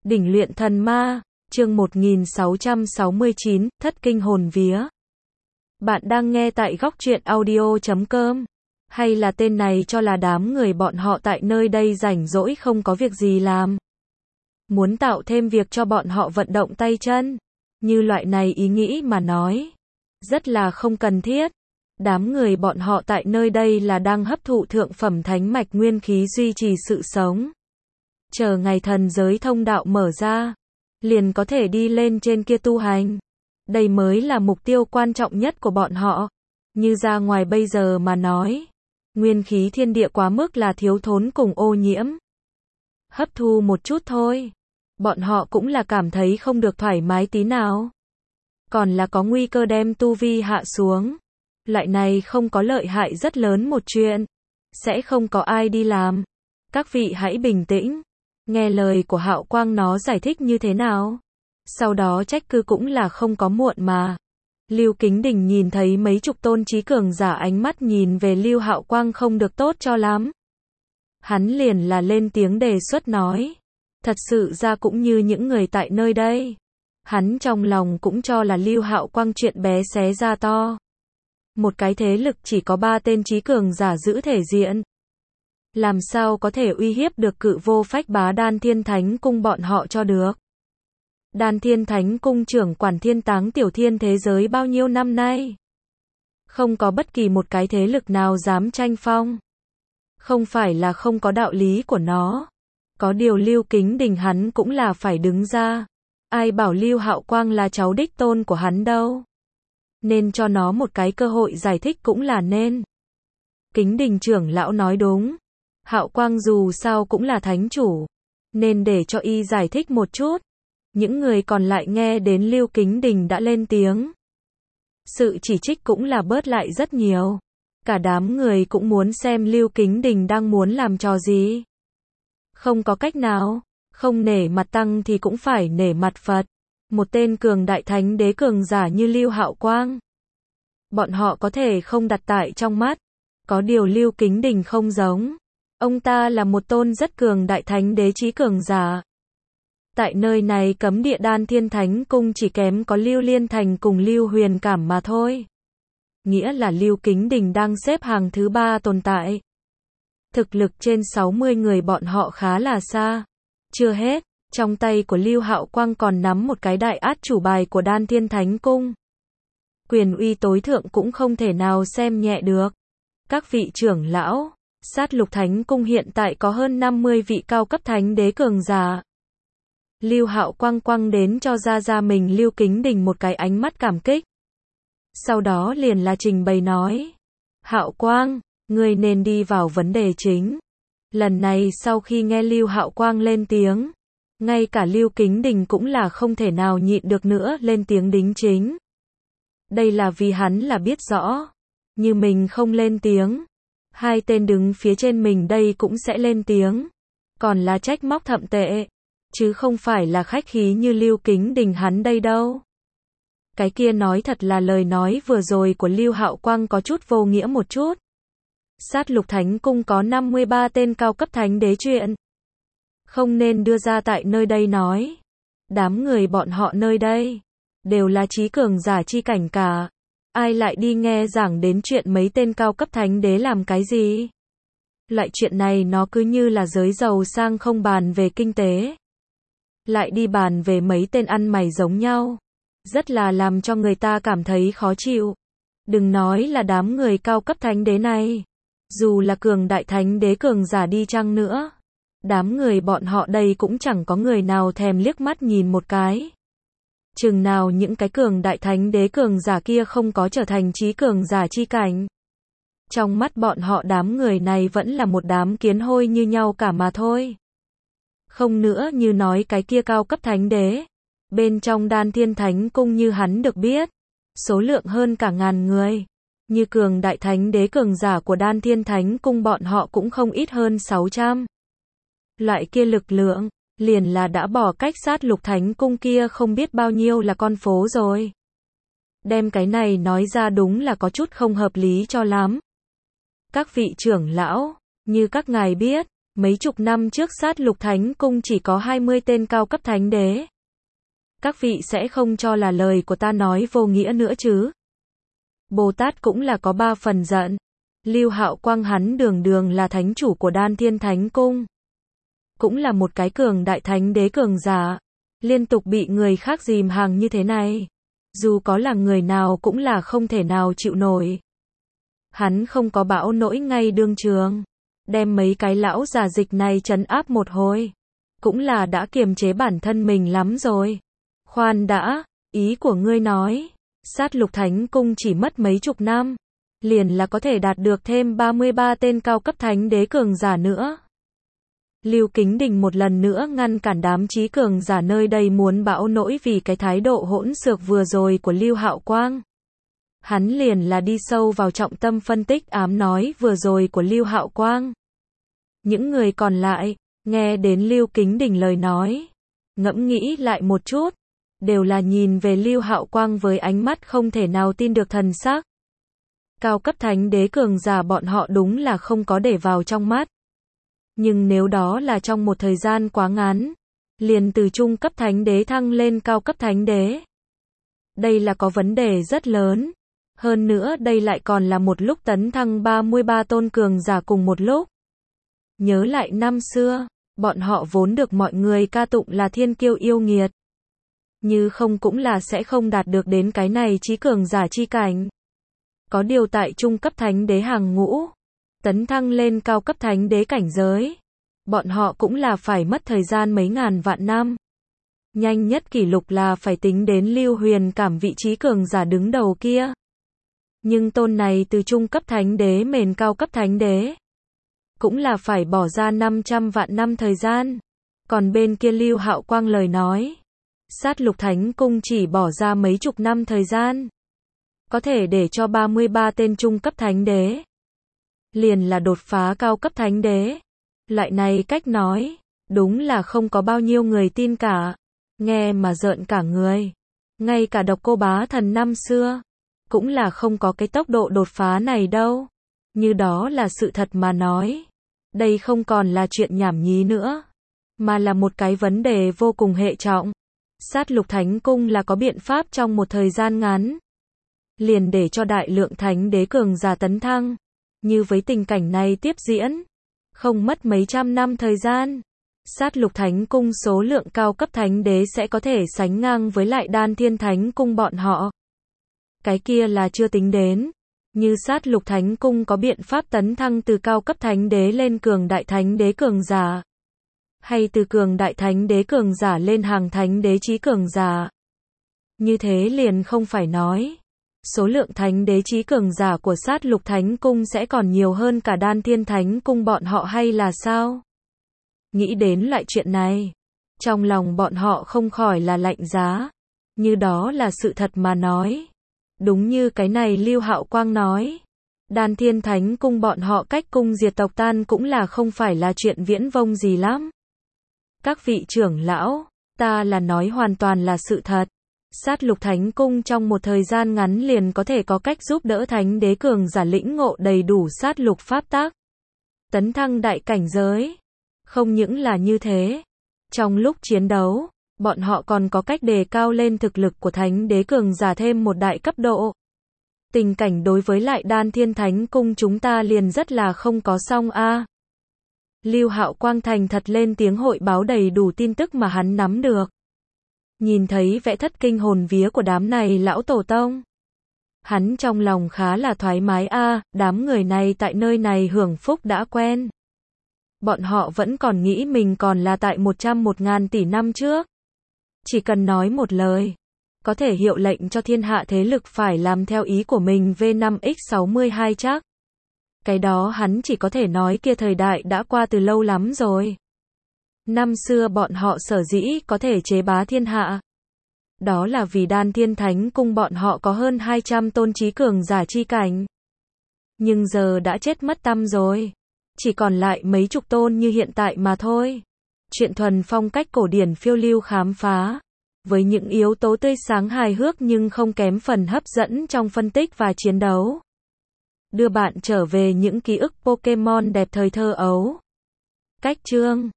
Đỉnh luyện thần ma, chương 1669, thất kinh hồn vía. Bạn đang nghe tại góc truyện audio.com. Hay là tên này cho là đám người bọn họ tại nơi đây rảnh rỗi không có việc gì làm. Muốn tạo thêm việc cho bọn họ vận động tay chân. Như loại này ý nghĩ mà nói. Rất là không cần thiết. Đám người bọn họ tại nơi đây là đang hấp thụ thượng phẩm thánh mạch nguyên khí duy trì sự sống. Chờ ngày thần giới thông đạo mở ra, liền có thể đi lên trên kia tu hành. Đây mới là mục tiêu quan trọng nhất của bọn họ. Như ra ngoài bây giờ mà nói, nguyên khí thiên địa quá mức là thiếu thốn cùng ô nhiễm. Hấp thu một chút thôi, bọn họ cũng là cảm thấy không được thoải mái tí nào. Còn là có nguy cơ đem tu vi hạ xuống. Loại này không có lợi hại rất lớn một chuyện. Sẽ không có ai đi làm. Các vị hãy bình tĩnh. Nghe lời của Hạo Quang nó giải thích như thế nào. Sau đó trách cứ cũng là không có muộn mà. Lưu Kính Đình nhìn thấy mấy chục tôn trí cường giả ánh mắt nhìn về Lưu Hạo Quang không được tốt cho lắm. Hắn liền là lên tiếng đề xuất nói. Thật sự ra cũng như những người tại nơi đây. Hắn trong lòng cũng cho là Lưu Hạo Quang chuyện bé xé ra to. Một cái thế lực chỉ có 3 tên trí cường giả giữ thể diện. Làm sao có thể uy hiếp được cự vô phách bá Đan Thiên Thánh Cung bọn họ cho được. Đan Thiên Thánh Cung trưởng quản thiên táng tiểu thiên thế giới bao nhiêu năm nay. Không có bất kỳ một cái thế lực nào dám tranh phong. Không phải là không có đạo lý của nó. Có điều Lưu Kính Đình hắn cũng là phải đứng ra. Ai bảo Lưu Hạo Quang là cháu đích tôn của hắn đâu. Nên cho nó một cái cơ hội giải thích cũng là nên. Kính Đình trưởng lão nói đúng. Hạo Quang dù sao cũng là thánh chủ. Nên để cho y giải thích một chút. Những người còn lại nghe đến Lưu Kính Đình đã lên tiếng. Sự chỉ trích cũng là bớt lại rất nhiều. Cả đám người cũng muốn xem Lưu Kính Đình đang muốn làm trò gì. Không có cách nào. Không nể mặt tăng thì cũng phải nể mặt Phật. Một tên cường đại thánh đế cường giả như Lưu Hạo Quang. Bọn họ có thể không đặt tại trong mắt. Có điều Lưu Kính Đình không giống. Ông ta là một tôn rất cường đại thánh đế trí cường giả. Tại nơi này cấm địa Đan Thiên Thánh Cung chỉ kém có Lưu Liên Thành cùng Lưu Huyền Cảm mà thôi. Nghĩa là Lưu Kính Đình đang xếp hàng thứ 3 tồn tại. Thực lực trên 60 người bọn họ khá là xa. Chưa hết, trong tay của Lưu Hạo Quang còn nắm một cái đại át chủ bài của Đan Thiên Thánh Cung. Quyền uy tối thượng cũng không thể nào xem nhẹ được. Các vị trưởng lão, Sát Lục Thánh Cung hiện tại có hơn 50 vị cao cấp thánh đế cường giả. Lưu Hạo Quang quăng đến cho ra mình Lưu Kính Đình một cái ánh mắt cảm kích. Sau đó liền là trình bày nói. Hạo Quang, ngươi nên đi vào vấn đề chính. Lần này sau khi nghe Lưu Hạo Quang lên tiếng, ngay cả Lưu Kính Đình cũng là không thể nào nhịn được nữa lên tiếng đính chính. Đây là vì hắn là biết rõ, như mình không lên tiếng, hai tên đứng phía trên mình đây cũng sẽ lên tiếng, còn là trách móc thậm tệ, chứ không phải là khách khí như Lưu Kính Đình hắn đây đâu. Cái kia nói thật là lời nói vừa rồi của Lưu Hạo Quang có chút vô nghĩa một chút. Sát Lục Thánh Cung có 53 tên cao cấp thánh đế chuyện. Không nên đưa ra tại nơi đây nói. Đám người bọn họ nơi đây đều là trí cường giả chi cảnh cả. Ai lại đi nghe giảng đến chuyện mấy tên cao cấp thánh đế làm cái gì? Loại chuyện này nó cứ như là giới giàu sang không bàn về kinh tế. Lại đi bàn về mấy tên ăn mày giống nhau. Rất là làm cho người ta cảm thấy khó chịu. Đừng nói là đám người cao cấp thánh đế này. Dù là cường đại thánh đế cường giả đi chăng nữa. Đám người bọn họ đây cũng chẳng có người nào thèm liếc mắt nhìn một cái. Chừng nào những cái cường đại thánh đế cường giả kia không có trở thành trí cường giả chi cảnh. Trong mắt bọn họ đám người này vẫn là một đám kiến hôi như nhau cả mà thôi. Không nữa như nói cái kia cao cấp thánh đế. Bên trong Đan Thiên Thánh Cung như hắn được biết. Số lượng hơn cả ngàn người. Như cường đại thánh đế cường giả của Đan Thiên Thánh Cung bọn họ cũng không ít hơn 600. Loại kia lực lượng, liền là đã bỏ cách Sát Lục Thánh Cung kia không biết bao nhiêu là con phố rồi. Đem cái này nói ra đúng là có chút không hợp lý cho lắm. Các vị trưởng lão, như các ngài biết, Mấy chục năm trước Sát Lục Thánh Cung chỉ có 20 tên cao cấp thánh đế. Các vị sẽ không cho là lời của ta nói vô nghĩa nữa chứ. Bồ Tát cũng là có 3 phần giận. Lưu Hạo Quang hắn đường đường là thánh chủ của Đan Thiên Thánh Cung. Cũng là một cái cường đại thánh đế cường giả. Liên tục bị người khác dìm hàng như thế này. Dù có là người nào cũng là không thể nào chịu nổi. Hắn không có bão nỗi ngay đương trường. Đem mấy cái lão già dịch này trấn áp một hồi. Cũng là đã kiềm chế bản thân mình lắm rồi. Khoan đã, ý của ngươi nói. Sát Lục Thánh Cung chỉ mất mấy chục năm. Liền là có thể đạt được thêm 33 tên cao cấp thánh đế cường giả nữa. Lưu Kính Đình một lần nữa ngăn cản đám trí cường giả nơi đây muốn bão nỗi vì cái thái độ hỗn xược vừa rồi của Lưu Hạo Quang. Hắn liền là đi sâu vào trọng tâm phân tích ám nói vừa rồi của Lưu Hạo Quang. Những người còn lại, nghe đến Lưu Kính Đình lời nói, ngẫm nghĩ lại một chút, đều là nhìn về Lưu Hạo Quang với ánh mắt không thể nào tin được thần sắc. Cao cấp thánh đế cường giả bọn họ đúng là không có để vào trong mắt. Nhưng nếu đó là trong một thời gian quá ngắn, liền từ trung cấp thánh đế thăng lên cao cấp thánh đế. Đây là có vấn đề rất lớn. Hơn nữa đây lại còn là một lúc tấn thăng 33 tôn cường giả cùng một lúc. Nhớ lại năm xưa, bọn họ vốn được mọi người ca tụng là thiên kiêu yêu nghiệt. Như không cũng là sẽ không đạt được đến cái này chí cường giả chi cảnh. Có điều tại trung cấp thánh đế hàng ngũ, tấn thăng lên cao cấp thánh đế cảnh giới. Bọn họ cũng là phải mất thời gian mấy ngàn vạn năm. Nhanh nhất kỷ lục là phải tính đến Lưu Huyền Cảm vị trí cường giả đứng đầu kia. Nhưng tôn này từ trung cấp thánh đế mền cao cấp thánh đế. Cũng là phải bỏ ra 500 vạn năm thời gian. Còn bên kia Lưu Hạo Quang lời nói. Sát Lục Thánh Cung chỉ bỏ ra mấy chục năm thời gian. Có thể để cho 33 tên trung cấp thánh đế. Liền là đột phá cao cấp thánh đế. Loại này cách nói, đúng là không có bao nhiêu người tin cả. Nghe mà rợn cả người. Ngay cả Độc Cô Bá Thần năm xưa, cũng là không có cái tốc độ đột phá này đâu. Như đó là sự thật mà nói. Đây không còn là chuyện nhảm nhí nữa, mà là một cái vấn đề vô cùng hệ trọng. Sát Lục Thánh Cung là có biện pháp trong một thời gian ngắn. Liền để cho đại lượng thánh đế cường giả tấn thăng. Như với tình cảnh này tiếp diễn, không mất mấy trăm năm thời gian. Sát Lục Thánh Cung số lượng cao cấp thánh đế sẽ có thể sánh ngang với lại Đan Thiên Thánh Cung bọn họ. Cái kia là chưa tính đến. Như Sát Lục Thánh Cung có biện pháp tấn thăng từ cao cấp thánh đế lên cường đại thánh đế cường giả. Hay từ cường đại thánh đế cường giả lên hàng thánh đế chí cường giả. Như thế liền không phải nói. Số lượng thánh đế chí cường giả của Sát Lục Thánh Cung sẽ còn nhiều hơn cả Đan Thiên Thánh Cung bọn họ hay là sao? Nghĩ đến loại chuyện này, trong lòng bọn họ không khỏi là lạnh giá. Như đó là sự thật mà nói. Đúng như cái này Lưu Hạo Quang nói. Đan Thiên Thánh Cung bọn họ cách cung diệt tộc tan cũng là không phải là chuyện viễn vông gì lắm. Các vị trưởng lão, ta là nói hoàn toàn là sự thật. Sát Lục Thánh Cung trong một thời gian ngắn liền có thể có cách giúp đỡ thánh đế cường giả lĩnh ngộ đầy đủ sát lục pháp tắc. Tấn thăng đại cảnh giới. Không những là như thế. Trong lúc chiến đấu, bọn họ còn có cách đề cao lên thực lực của thánh đế cường giả thêm một đại cấp độ. Tình cảnh đối với lại Đan Thiên Thánh Cung chúng ta liền rất là không có xong a. Lưu Hạo Quang thành thật lên tiếng hội báo đầy đủ tin tức mà hắn nắm được. Nhìn thấy vẻ thất kinh hồn vía của đám này lão tổ tông. Hắn trong lòng khá là thoải mái a, đám người này tại nơi này hưởng phúc đã quen. Bọn họ vẫn còn nghĩ mình còn là tại 100.000 tỷ năm trước. Chỉ cần nói một lời, có thể hiệu lệnh cho thiên hạ thế lực phải làm theo ý của mình V5X62 chắc. Cái đó hắn chỉ có thể nói kia thời đại đã qua từ lâu lắm rồi. Năm xưa bọn họ sở dĩ có thể chế bá thiên hạ. Đó là vì Đan Thiên Thánh Cung bọn họ có hơn 200 tôn trí cường giả chi cảnh. Nhưng giờ đã chết mất tăm rồi. Chỉ còn lại mấy chục tôn như hiện tại mà thôi. Chuyện thuần phong cách cổ điển phiêu lưu khám phá. Với những yếu tố tươi sáng hài hước nhưng không kém phần hấp dẫn trong phân tích và chiến đấu. Đưa bạn trở về những ký ức Pokemon đẹp thời thơ ấu. Cách chương